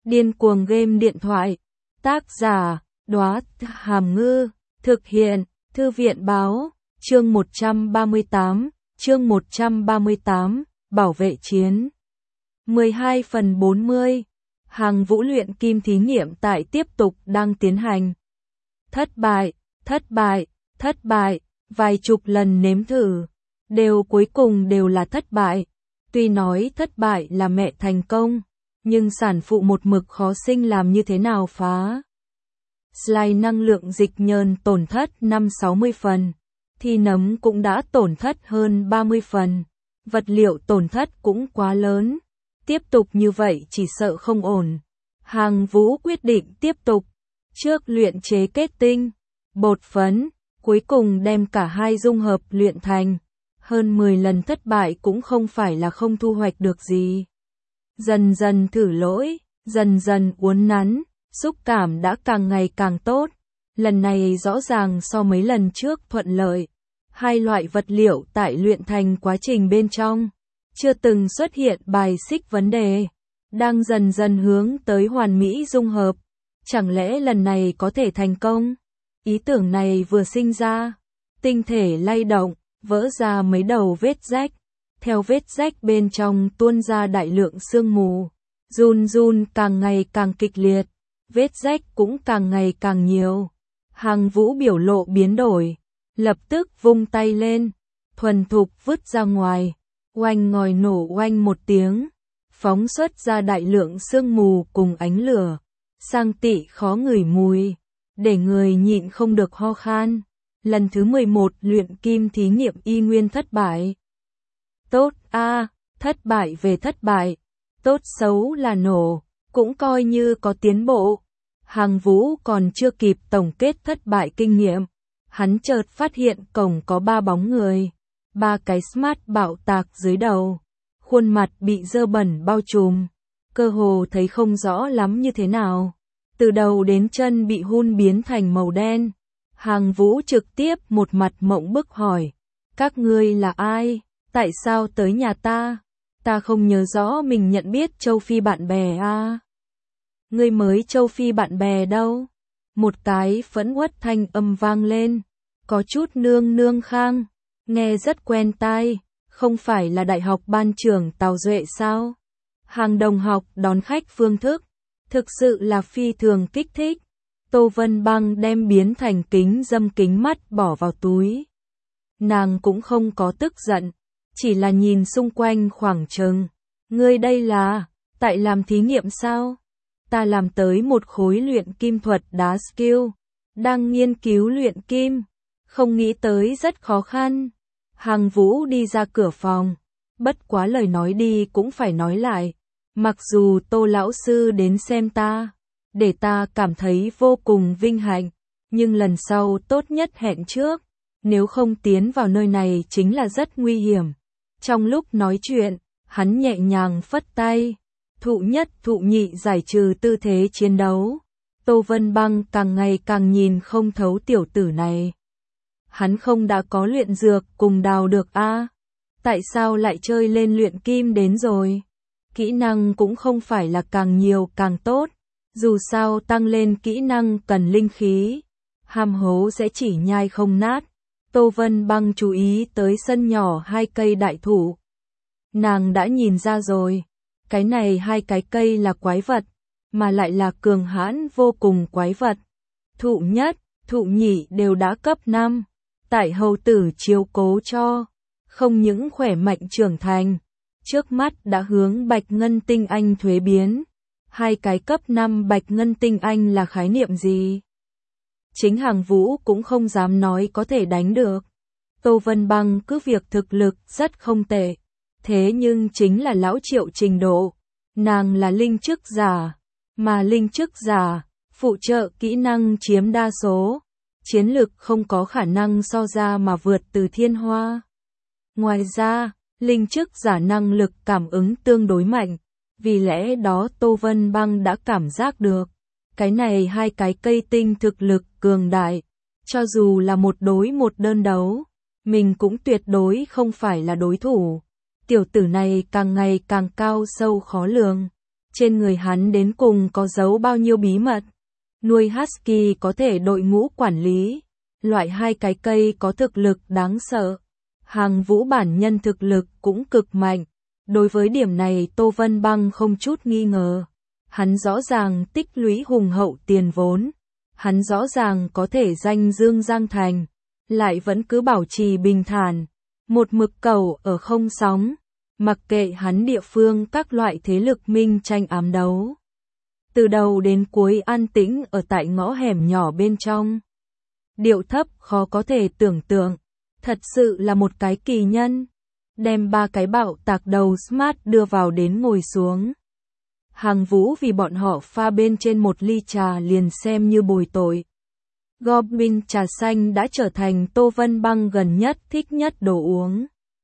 Điên cuồng game điện thoại. Tác giả, Đóa Hàm Ngư. Thực hiện, Thư viện Báo. Chương 138, Bảo vệ chiến. 12/40. Hàng Vũ luyện kim thí nghiệm tại tiếp tục đang tiến hành. Thất bại, vài chục lần nếm thử, cuối cùng đều là thất bại. Tuy nói thất bại là mẹ thành công, nhưng sản phụ một mực khó sinh làm như thế nào phá. Slide năng lượng dịch nhờn tổn thất 5-60 phần, thì nấm cũng đã tổn thất hơn 30 phần, vật liệu tổn thất cũng quá lớn. Tiếp tục như vậy chỉ sợ không ổn. Hàng Vũ quyết định tiếp tục. Trước luyện chế kết tinh, bột phấn, cuối cùng đem cả hai dung hợp luyện thành. Hơn 10 lần thất bại cũng không phải là không thu hoạch được gì. Dần dần thử lỗi, dần dần uốn nắn, xúc cảm đã càng ngày càng tốt. Lần này rõ ràng so mấy lần trước thuận lợi. Hai loại vật liệu tại luyện thành quá trình bên trong chưa từng xuất hiện bài xích vấn đề, đang dần dần hướng tới hoàn mỹ dung hợp. Chẳng lẽ lần này có thể thành công? Ý tưởng này vừa sinh ra, tinh thể lay động, vỡ ra mấy đầu vết rách. Theo vết rách bên trong tuôn ra đại lượng sương mù, run càng ngày càng kịch liệt, vết rách cũng càng ngày càng nhiều. Hàng Vũ biểu lộ biến đổi, lập tức vung tay lên, thuần thục vứt ra ngoài. Oanh ngòi nổ oanh một tiếng, phóng xuất ra đại lượng sương mù cùng ánh lửa, sang tị khó ngửi mùi, để người nhịn không được ho khan. Lần thứ 11 luyện kim thí nghiệm y nguyên thất bại. Tốt a, thất bại về thất bại, tốt xấu là nổ, cũng coi như có tiến bộ. Hàng Vũ còn chưa kịp tổng kết thất bại kinh nghiệm, hắn chợt phát hiện cổng có 3 bóng người. 3 cái smart bạo tạc dưới đầu, khuôn mặt bị dơ bẩn bao trùm, cơ hồ thấy không rõ lắm như thế nào. Từ đầu đến chân bị hun biến thành màu đen. Hàng Vũ trực tiếp một mặt mộng bức hỏi, các ngươi là ai? Tại sao tới nhà ta? Ta không nhớ rõ mình nhận biết châu Phi bạn bè à? Ngươi mới châu Phi bạn bè đâu? Một cái phẫn uất thanh âm vang lên, có chút nương khang. Nghe rất quen tai, không phải là đại học ban trưởng Tào Duệ sao? Hàng đồng học đón khách phương thức, thực sự là phi thường kích thích. Tô Vân Băng đem biến thành kính dâm kính mắt bỏ vào túi. Nàng cũng không có tức giận, chỉ là nhìn xung quanh khoảng chừng. Ngươi đây là, tại làm thí nghiệm sao? Ta làm tới một khối luyện kim thuật đá skill, đang nghiên cứu luyện kim, không nghĩ tới rất khó khăn. Hàng Vũ đi ra cửa phòng, bất quá lời nói đi cũng phải nói lại. Mặc dù Tô lão sư đến xem ta, để ta cảm thấy vô cùng vinh hạnh, nhưng lần sau tốt nhất hẹn trước, nếu không tiến vào nơi này chính là rất nguy hiểm. Trong lúc nói chuyện, hắn nhẹ nhàng phất tay, thụ nhất thụ nhị giải trừ tư thế chiến đấu. Tô Vân Băng càng ngày càng nhìn không thấu tiểu tử này. Hắn không đã có luyện dược cùng đào được a? Tại sao lại chơi lên luyện kim đến rồi? Kỹ năng cũng không phải là càng nhiều càng tốt, dù sao tăng lên kỹ năng cần linh khí, hàm hố sẽ chỉ nhai không nát. Tô Vân Băng chú ý tới sân nhỏ 2 cây đại thụ. Nàng đã nhìn ra rồi, cái này 2 cái cây là quái vật, mà lại là cường hãn vô cùng quái vật. Thụ nhất, thụ nhị đều đã cấp 5. Tại hầu tử chiếu cố cho, không những khỏe mạnh trưởng thành, trước mắt đã hướng bạch ngân tinh anh thuế biến. 2 cái cấp 5 bạch ngân tinh anh là khái niệm gì? Chính Hàng Vũ cũng không dám nói có thể đánh được. Tô Vân Băng cứ việc thực lực rất không tệ, thế nhưng chính là lão Triệu trình độ. Nàng là linh chức giả, mà linh chức giả, phụ trợ kỹ năng chiếm đa số. Chiến lực không có khả năng so ra mà vượt từ Thiên Hoa. Ngoài ra, linh chức giả năng lực cảm ứng tương đối mạnh, vì lẽ đó Tô Vân Băng đã cảm giác được. Cái này 2 cái cây tinh thực lực cường đại, cho dù là một đối một đơn đấu, mình cũng tuyệt đối không phải là đối thủ. Tiểu tử này càng ngày càng cao sâu khó lường, Trên người hắn đến cùng có giấu bao nhiêu bí mật. Nuôi Husky có thể đội ngũ quản lý, loại 2 cái cây có thực lực đáng sợ. Hàng Vũ bản nhân thực lực cũng cực mạnh. Đối với điểm này Tô Vân Băng không chút nghi ngờ. Hắn rõ ràng tích lũy hùng hậu tiền vốn. Hắn rõ ràng có thể danh dương Giang Thành, lại vẫn cứ bảo trì bình thản. Một mực cầu ở không sóng, mặc kệ hắn địa phương các loại thế lực minh tranh ám đấu. Từ đầu đến cuối an tĩnh ở tại ngõ hẻm nhỏ bên trong. Điệu thấp khó có thể tưởng tượng, thật sự là một cái kỳ nhân. Đem 3 cái bạo tạc đầu Smart đưa vào đến ngồi xuống. Hàng Vũ vì bọn họ pha bên trên một ly trà liền xem như bồi tội. Goblin trà xanh đã trở thành Tô Vân Băng gần nhất thích nhất đồ uống.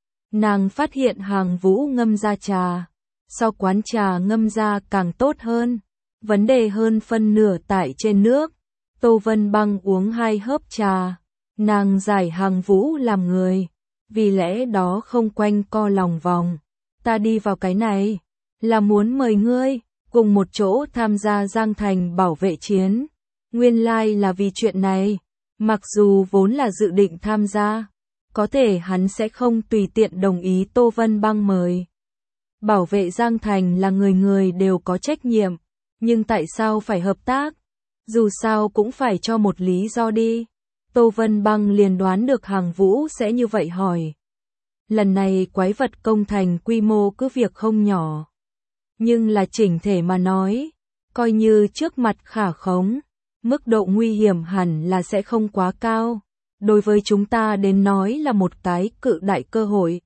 Nàng phát hiện Hàng Vũ ngâm ra trà, so quán trà ngâm ra càng tốt hơn. Vấn đề hơn phân nửa tại trên nước. Tô Vân Băng uống 2 hớp trà, nàng giải Hàng Vũ làm người, vì lẽ đó không quanh co lòng vòng. Ta đi vào cái này, là muốn mời ngươi, cùng một chỗ tham gia Giang Thành bảo vệ chiến. Nguyên lai là vì chuyện này, mặc dù vốn là dự định tham gia, có thể hắn sẽ không tùy tiện đồng ý Tô Vân Băng mời. Bảo vệ Giang Thành là người người đều có trách nhiệm, nhưng tại sao phải hợp tác? Dù sao cũng phải cho một lý do đi. Tô Vân Băng liền đoán được Hàng Vũ sẽ như vậy hỏi. Lần này quái vật công thành quy mô cứ việc không nhỏ. Nhưng là chỉnh thể mà nói, coi như trước mặt khả khống, mức độ nguy hiểm hẳn là sẽ không quá cao. Đối với chúng ta đến nói là một cái cự đại cơ hội.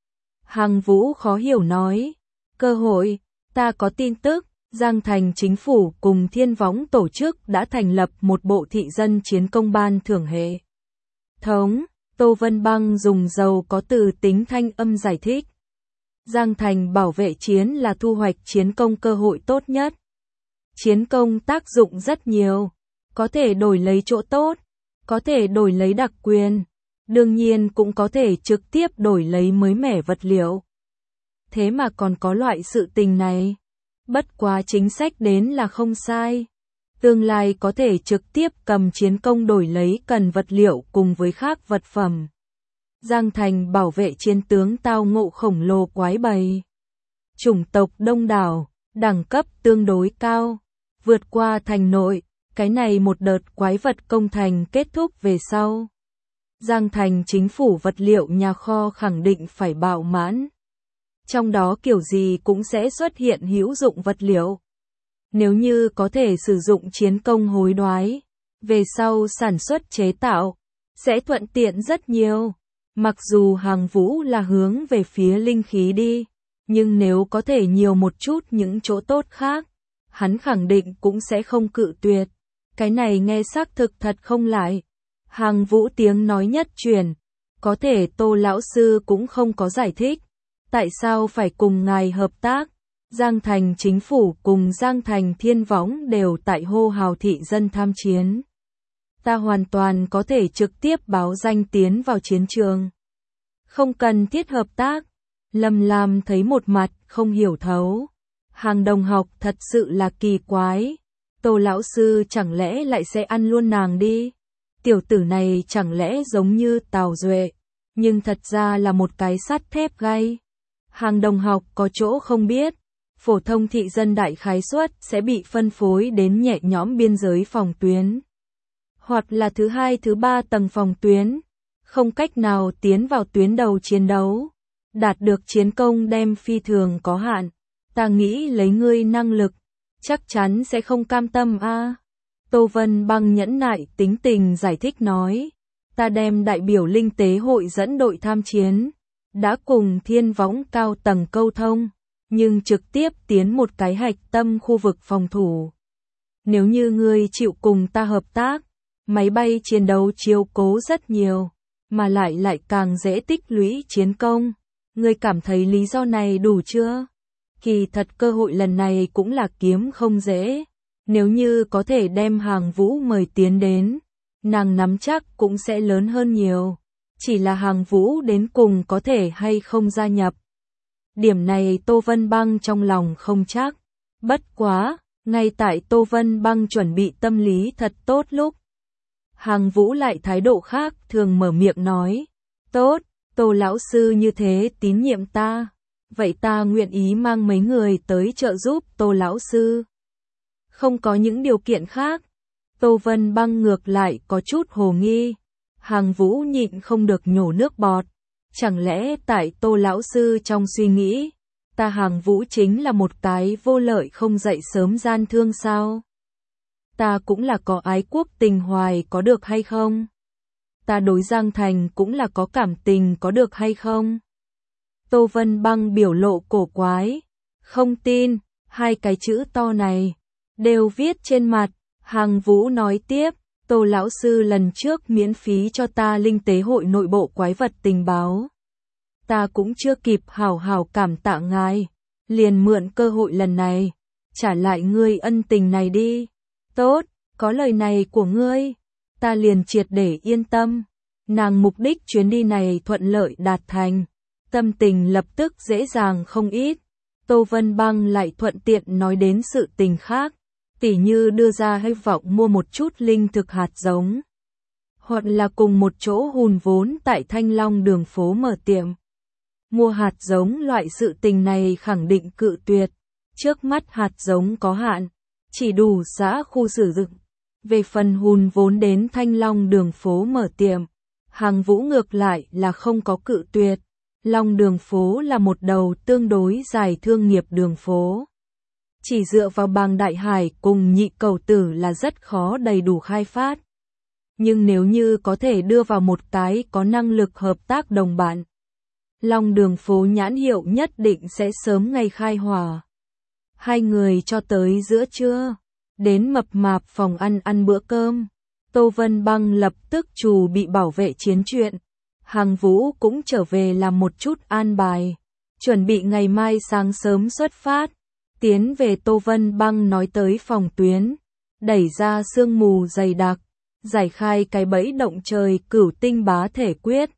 Hàng Vũ khó hiểu nói, cơ hội, ta có tin tức, Giang Thành chính phủ cùng Thiên Võng tổ chức đã thành lập một bộ thị dân chiến công ban thưởng hệ thống. Tô Vân Băng dùng giàu có từ tính thanh âm giải thích. Giang Thành bảo vệ chiến là thu hoạch chiến công cơ hội tốt nhất. Chiến công tác dụng rất nhiều, có thể đổi lấy chỗ tốt, có thể đổi lấy đặc quyền, đương nhiên cũng có thể trực tiếp đổi lấy mới mẻ vật liệu. Thế mà còn có loại sự tình này. Bất quá chính sách đến là không sai. Tương lai có thể trực tiếp cầm chiến công đổi lấy cần vật liệu cùng với khác vật phẩm. Giang Thành bảo vệ chiến tướng tao ngộ khổng lồ quái bầy. Chủng tộc đông đảo, đẳng cấp tương đối cao, vượt qua thành nội, cái này một đợt quái vật công thành kết thúc về sau. Giang Thành chính phủ vật liệu nhà kho khẳng định phải bạo mãn. Trong đó kiểu gì cũng sẽ xuất hiện hữu dụng vật liệu. Nếu như có thể sử dụng chiến công hối đoái, về sau sản xuất chế tạo, sẽ thuận tiện rất nhiều. Mặc dù Hàng Vũ là hướng về phía linh khí đi, nhưng nếu có thể nhiều một chút những chỗ tốt khác, hắn khẳng định cũng sẽ không cự tuyệt. Cái này nghe xác thực thật không lại. Hàng Vũ tiếng nói nhất truyền, có thể Tô lão sư cũng không có giải thích. Tại sao phải cùng ngài hợp tác? Giang Thành chính phủ cùng Giang Thành Thiên Võng đều tại hô hào thị dân tham chiến. Ta hoàn toàn có thể trực tiếp báo danh tiến vào chiến trường. Không cần thiết hợp tác. Lâm Lam thấy một mặt không hiểu thấu. Hàng đồng học thật sự là kỳ quái. Tô lão sư chẳng lẽ lại sẽ ăn luôn nàng đi? Tiểu tử này chẳng lẽ giống như Tào Duệ, nhưng thật ra là một cái sắt thép gai. Hàng đồng học có chỗ không biết, phổ thông thị dân đại khái suất sẽ bị phân phối đến nhẹ nhõm biên giới phòng tuyến, hoặc là thứ 2, thứ 3 tầng phòng tuyến, không cách nào tiến vào tuyến đầu chiến đấu, đạt được chiến công đem phi thường có hạn. Ta nghĩ lấy ngươi năng lực, chắc chắn sẽ không cam tâm a. Tô Vân Băng nhẫn nại tính tình giải thích nói, ta đem đại biểu linh tế hội dẫn đội tham chiến, đã cùng Thiên Võng cao tầng câu thông, nhưng trực tiếp tiến một cái hạch tâm khu vực phòng thủ. Nếu như ngươi chịu cùng ta hợp tác, máy bay chiến đấu chiếu cố rất nhiều, mà lại càng dễ tích lũy chiến công. Ngươi cảm thấy lý do này đủ chưa? Kỳ thật cơ hội lần này cũng là kiếm không dễ. Nếu như có thể đem Hàng Vũ mời tiến đến, nàng nắm chắc cũng sẽ lớn hơn nhiều. Chỉ là Hàng Vũ đến cùng có thể hay không gia nhập. Điểm này Tô Vân Băng trong lòng không chắc. Bất quá, ngay tại Tô Vân Băng chuẩn bị tâm lý thật tốt lúc. Hàng Vũ lại thái độ khác thường mở miệng nói. Tốt, Tô lão sư như thế tín nhiệm ta. Vậy ta nguyện ý mang mấy người tới trợ giúp Tô lão sư. Không có những điều kiện khác. Tô Vân Băng ngược lại có chút hồ nghi. Hàng Vũ nhịn không được nhổ nước bọt. Chẳng lẽ tại Tô lão sư trong suy nghĩ, ta Hàng Vũ chính là một cái vô lợi không dậy sớm gian thương sao? Ta cũng là có ái quốc tình hoài có được hay không? Ta đối Giang Thành cũng là có cảm tình có được hay không? Tô Vân Băng biểu lộ cổ quái. Không tin, hai cái chữ to này đều viết trên mặt. Hàng Vũ nói tiếp, Tô lão sư lần trước miễn phí cho ta linh tế hội nội bộ quái vật tình báo. Ta cũng chưa kịp hảo hảo cảm tạ ngài, liền mượn cơ hội lần này, trả lại ngươi ân tình này đi. Tốt, có lời này của ngươi, ta liền triệt để yên tâm. Nàng mục đích chuyến đi này thuận lợi đạt thành, tâm tình lập tức dễ dàng không ít. Tô Vân Băng lại thuận tiện nói đến sự tình khác, tỉ như đưa ra hy vọng mua một chút linh thực hạt giống, hoặc là cùng một chỗ hùn vốn tại Thanh Long đường phố mở tiệm. Mua hạt giống loại sự tình này khẳng định cự tuyệt, trước mắt hạt giống có hạn, chỉ đủ xã khu sử dụng. Về phần hùn vốn đến Thanh Long đường phố mở tiệm, Hàng Vũ ngược lại là không có cự tuyệt. Long đường phố là một đầu tương đối dài thương nghiệp đường phố. Chỉ dựa vào Bàng Đại Hải cùng Nhị Cầu Tử là rất khó đầy đủ khai phát. Nhưng nếu như có thể đưa vào một cái có năng lực hợp tác đồng bạn, Long đường phố nhãn hiệu nhất định sẽ sớm ngày khai hỏa. Hai người cho tới giữa trưa, đến mập mạp phòng ăn bữa cơm. Tô Vân Băng lập tức chuẩn bị bảo vệ chiến chuyện. Hàng Vũ cũng trở về làm một chút an bài, chuẩn bị ngày mai sáng sớm xuất phát. Tiến về Tô Vân Băng nói tới phòng tuyến, đẩy ra sương mù dày đặc, giải khai cái bẫy động trời cửu tinh bá thể quyết.